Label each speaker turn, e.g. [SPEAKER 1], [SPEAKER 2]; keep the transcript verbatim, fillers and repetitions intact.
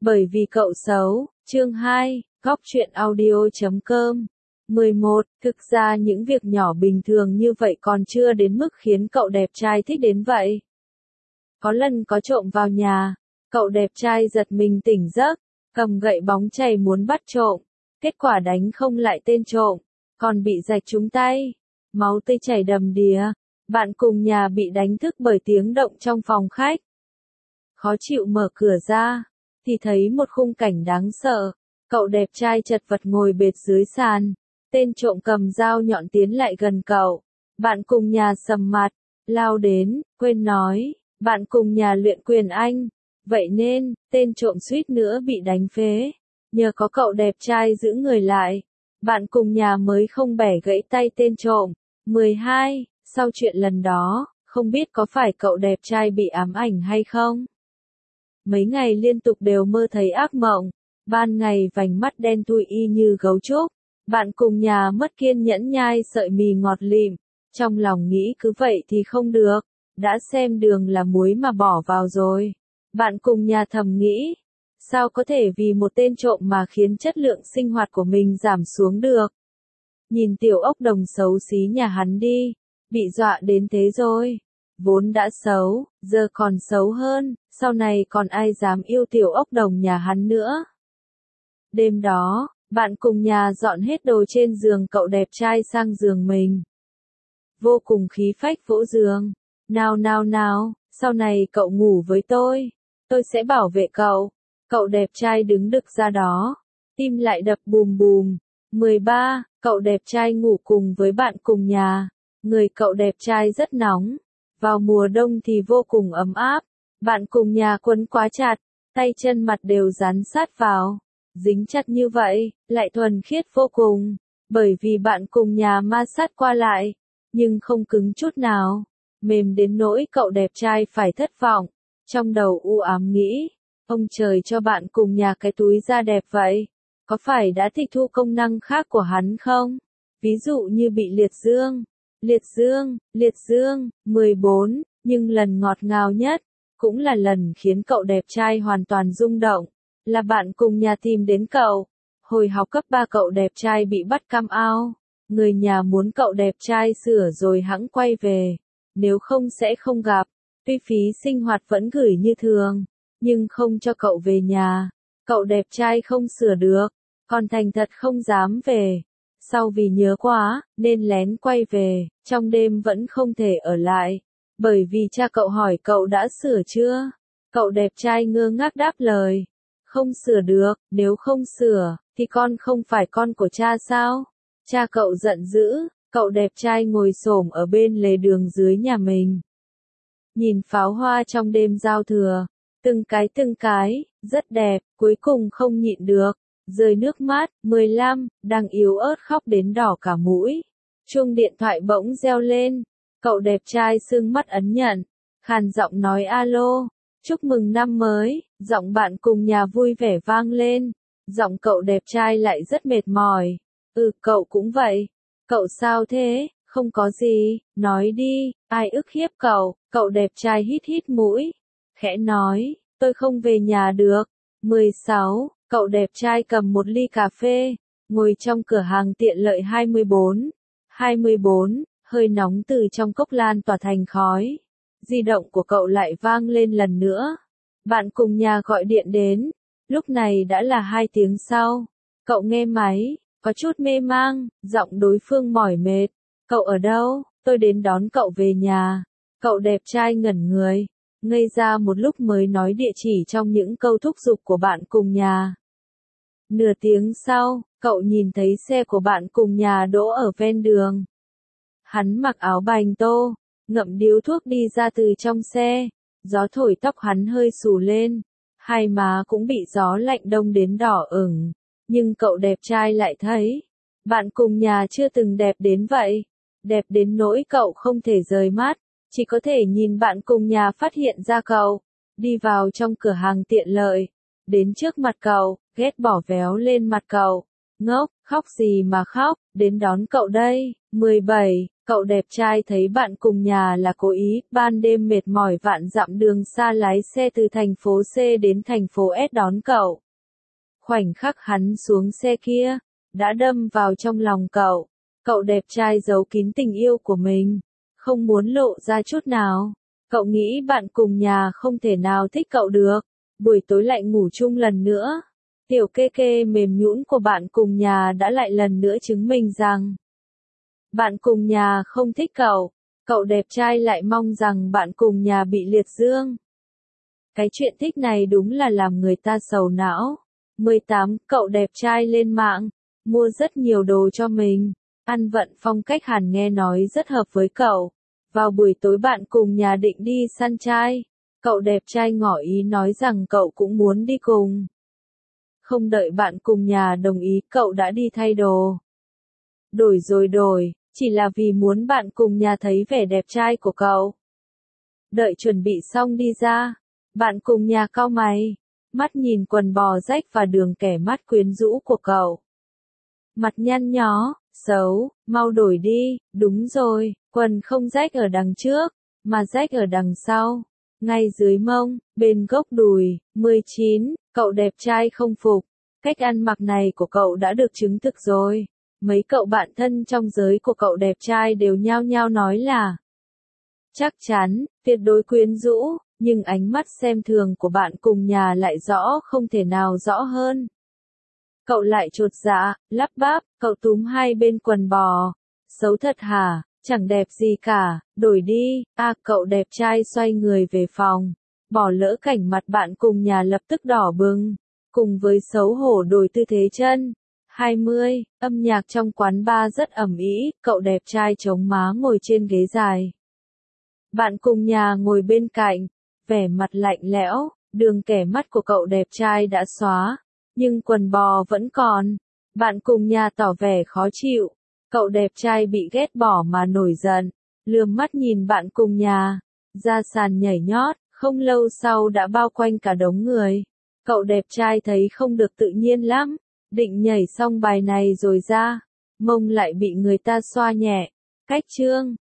[SPEAKER 1] Bởi vì cậu xấu, chương hai, góc truyện audio chấm com. mười một, thực ra những việc nhỏ bình thường như vậy còn chưa đến mức khiến cậu đẹp trai thích đến vậy. Có lần có trộm vào nhà, cậu đẹp trai giật mình tỉnh giấc, cầm gậy bóng chày muốn bắt trộm, kết quả đánh không lại tên trộm, còn bị rạch trúng tay, máu tươi chảy đầm đìa, bạn cùng nhà bị đánh thức bởi tiếng động trong phòng khách. Khó chịu mở cửa ra, thì thấy một khung cảnh đáng sợ, cậu đẹp trai chật vật ngồi bệt dưới sàn, tên trộm cầm dao nhọn tiến lại gần cậu, bạn cùng nhà sầm mặt, lao đến, quên nói, bạn cùng nhà luyện quyền anh, vậy nên, tên trộm suýt nữa bị đánh phế, nhờ có cậu đẹp trai giữ người lại, bạn cùng nhà mới không bẻ gãy tay tên trộm. mười hai, sau chuyện lần đó, không biết có phải cậu đẹp trai bị ám ảnh hay không? Mấy ngày liên tục đều mơ thấy ác mộng, ban ngày vành mắt đen thui y như gấu trúc, bạn cùng nhà mất kiên nhẫn nhai sợi mì ngọt lịm, trong lòng nghĩ cứ vậy thì không được, đã xem đường là muối mà bỏ vào rồi. Bạn cùng nhà thầm nghĩ, sao có thể vì một tên trộm mà khiến chất lượng sinh hoạt của mình giảm xuống được. Nhìn tiểu ốc đồng xấu xí nhà hắn đi, bị dọa đến thế rồi. Vốn đã xấu, giờ còn xấu hơn, sau này còn ai dám yêu tiểu ốc đồng nhà hắn nữa. Đêm đó, bạn cùng nhà dọn hết đồ trên giường cậu đẹp trai sang giường mình. Vô cùng khí phách vỗ giường. Nào nào nào, sau này cậu ngủ với tôi, tôi sẽ bảo vệ cậu. Cậu đẹp trai đứng đực ra đó, tim lại đập bùm bùm. mười ba, cậu đẹp trai ngủ cùng với bạn cùng nhà. Người cậu đẹp trai rất nóng. Vào mùa đông thì vô cùng ấm áp, bạn cùng nhà quấn quá chặt, tay chân mặt đều dán sát vào, dính chặt như vậy, lại thuần khiết vô cùng, bởi vì bạn cùng nhà ma sát qua lại, nhưng không cứng chút nào, mềm đến nỗi cậu đẹp trai phải thất vọng, trong đầu u ám nghĩ, ông trời cho bạn cùng nhà cái túi da đẹp vậy, có phải đã tịch thu công năng khác của hắn không? Ví dụ như bị liệt dương. Liệt dương, liệt dương, mười bốn, nhưng lần ngọt ngào nhất, cũng là lần khiến cậu đẹp trai hoàn toàn rung động, là bạn cùng nhà tìm đến cậu. Hồi học cấp ba cậu đẹp trai bị bắt cam ao, người nhà muốn cậu đẹp trai sửa rồi hẵng quay về, nếu không sẽ không gặp, tuy phí sinh hoạt vẫn gửi như thường, nhưng không cho cậu về nhà, cậu đẹp trai không sửa được, còn thành thật không dám về. Sau vì nhớ quá, nên lén quay về, trong đêm vẫn không thể ở lại, bởi vì cha cậu hỏi cậu đã sửa chưa? Cậu đẹp trai ngơ ngác đáp lời, không sửa được, nếu không sửa, thì con không phải con của cha sao? Cha cậu giận dữ, cậu đẹp trai ngồi xổm ở bên lề đường dưới nhà mình. Nhìn pháo hoa trong đêm giao thừa, từng cái từng cái, rất đẹp, cuối cùng không nhịn được. Rơi nước mắt. mười lăm, đang yếu ớt khóc đến đỏ cả mũi. Chuông điện thoại bỗng reo lên. Cậu đẹp trai sưng mắt ấn nhận. Khàn giọng nói alo. Chúc mừng năm mới. Giọng bạn cùng nhà vui vẻ vang lên. Giọng cậu đẹp trai lại rất mệt mỏi. Ừ, cậu cũng vậy. Cậu sao thế? Không có gì. Nói đi. Ai ức hiếp cậu? Cậu đẹp trai hít hít mũi. Khẽ nói. Tôi không về nhà được. mười sáu. Cậu đẹp trai cầm một ly cà phê, ngồi trong cửa hàng tiện lợi hai mươi bốn. hai mươi bốn, hơi nóng từ trong cốc lan tỏa thành khói. Di động của cậu lại vang lên lần nữa. Bạn cùng nhà gọi điện đến. Lúc này đã là hai tiếng sau. Cậu nghe máy, có chút mê mang, giọng đối phương mỏi mệt. Cậu ở đâu? Tôi đến đón cậu về nhà. Cậu đẹp trai ngẩn người, ngây ra một lúc mới nói địa chỉ trong những câu thúc giục của bạn cùng nhà. Nửa tiếng sau, cậu nhìn thấy xe của bạn cùng nhà đỗ ở ven đường. Hắn mặc áo bành tô, ngậm điếu thuốc đi ra từ trong xe, gió thổi tóc hắn hơi xù lên, hai má cũng bị gió lạnh đông đến đỏ ửng, nhưng cậu đẹp trai lại thấy, bạn cùng nhà chưa từng đẹp đến vậy, đẹp đến nỗi cậu không thể rời mắt, chỉ có thể nhìn bạn cùng nhà phát hiện ra cậu, đi vào trong cửa hàng tiện lợi. Đến trước mặt cậu, ghét bỏ véo lên mặt cậu. Ngốc, khóc gì mà khóc, đến đón cậu đây. mười bảy, Cậu đẹp trai thấy bạn cùng nhà là cố ý, ban đêm mệt mỏi vạn dặm đường xa lái xe từ thành phố C đến thành phố S đón cậu. Khoảnh khắc hắn xuống xe kia, đã đâm vào trong lòng cậu. Cậu đẹp trai giấu kín tình yêu của mình, không muốn lộ ra chút nào. Cậu nghĩ bạn cùng nhà không thể nào thích cậu được. Buổi tối lại ngủ chung lần nữa. Tiểu kê kê mềm nhũn của bạn cùng nhà đã lại lần nữa chứng minh rằng bạn cùng nhà không thích cậu. Cậu đẹp trai lại mong rằng bạn cùng nhà bị liệt dương. Cái chuyện thích này đúng là làm người ta sầu não. mười tám. Cậu đẹp trai lên mạng, mua rất nhiều đồ cho mình. Ăn vận phong cách Hàn nghe nói rất hợp với cậu. Vào buổi tối bạn cùng nhà định đi săn trai. Cậu đẹp trai ngỏ ý nói rằng cậu cũng muốn đi cùng. Không đợi bạn cùng nhà đồng ý, cậu đã đi thay đồ. Đổi rồi đổi, chỉ là vì muốn bạn cùng nhà thấy vẻ đẹp trai của cậu. Đợi chuẩn bị xong đi ra, bạn cùng nhà cau mày, mắt nhìn quần bò rách và đường kẻ mắt quyến rũ của cậu. Mặt nhăn nhó, xấu, mau đổi đi, đúng rồi, quần không rách ở đằng trước, mà rách ở đằng sau, ngay dưới mông, bên gốc đùi. mười chín. Cậu đẹp trai không phục, cách ăn mặc này của cậu đã được chứng thực rồi. Mấy cậu bạn thân trong giới của cậu đẹp trai đều nhao nhao nói là chắc chắn, tuyệt đối quyến rũ, nhưng ánh mắt xem thường của bạn cùng nhà lại rõ không thể nào rõ hơn. Cậu lại chột dạ, lắp bắp, cậu túm hai bên quần bò. Xấu thật hả, chẳng đẹp gì cả, đổi đi. À, cậu đẹp trai xoay người về phòng, bỏ lỡ cảnh mặt bạn cùng nhà lập tức đỏ bừng, cùng với xấu hổ đổi tư thế chân. hai mươi. Âm nhạc trong quán bar rất ầm ĩ, cậu đẹp trai chống má ngồi trên ghế dài. Bạn cùng nhà ngồi bên cạnh, vẻ mặt lạnh lẽo, đường kẻ mắt của cậu đẹp trai đã xóa, nhưng quần bò vẫn còn. Bạn cùng nhà tỏ vẻ khó chịu, cậu đẹp trai bị ghét bỏ mà nổi giận, lườm mắt nhìn bạn cùng nhà, ra sàn nhảy nhót, không lâu sau đã bao quanh cả đống người. Cậu đẹp trai thấy không được tự nhiên lắm, định nhảy xong bài này rồi ra, mông lại bị người ta xoa nhẹ. Cách chương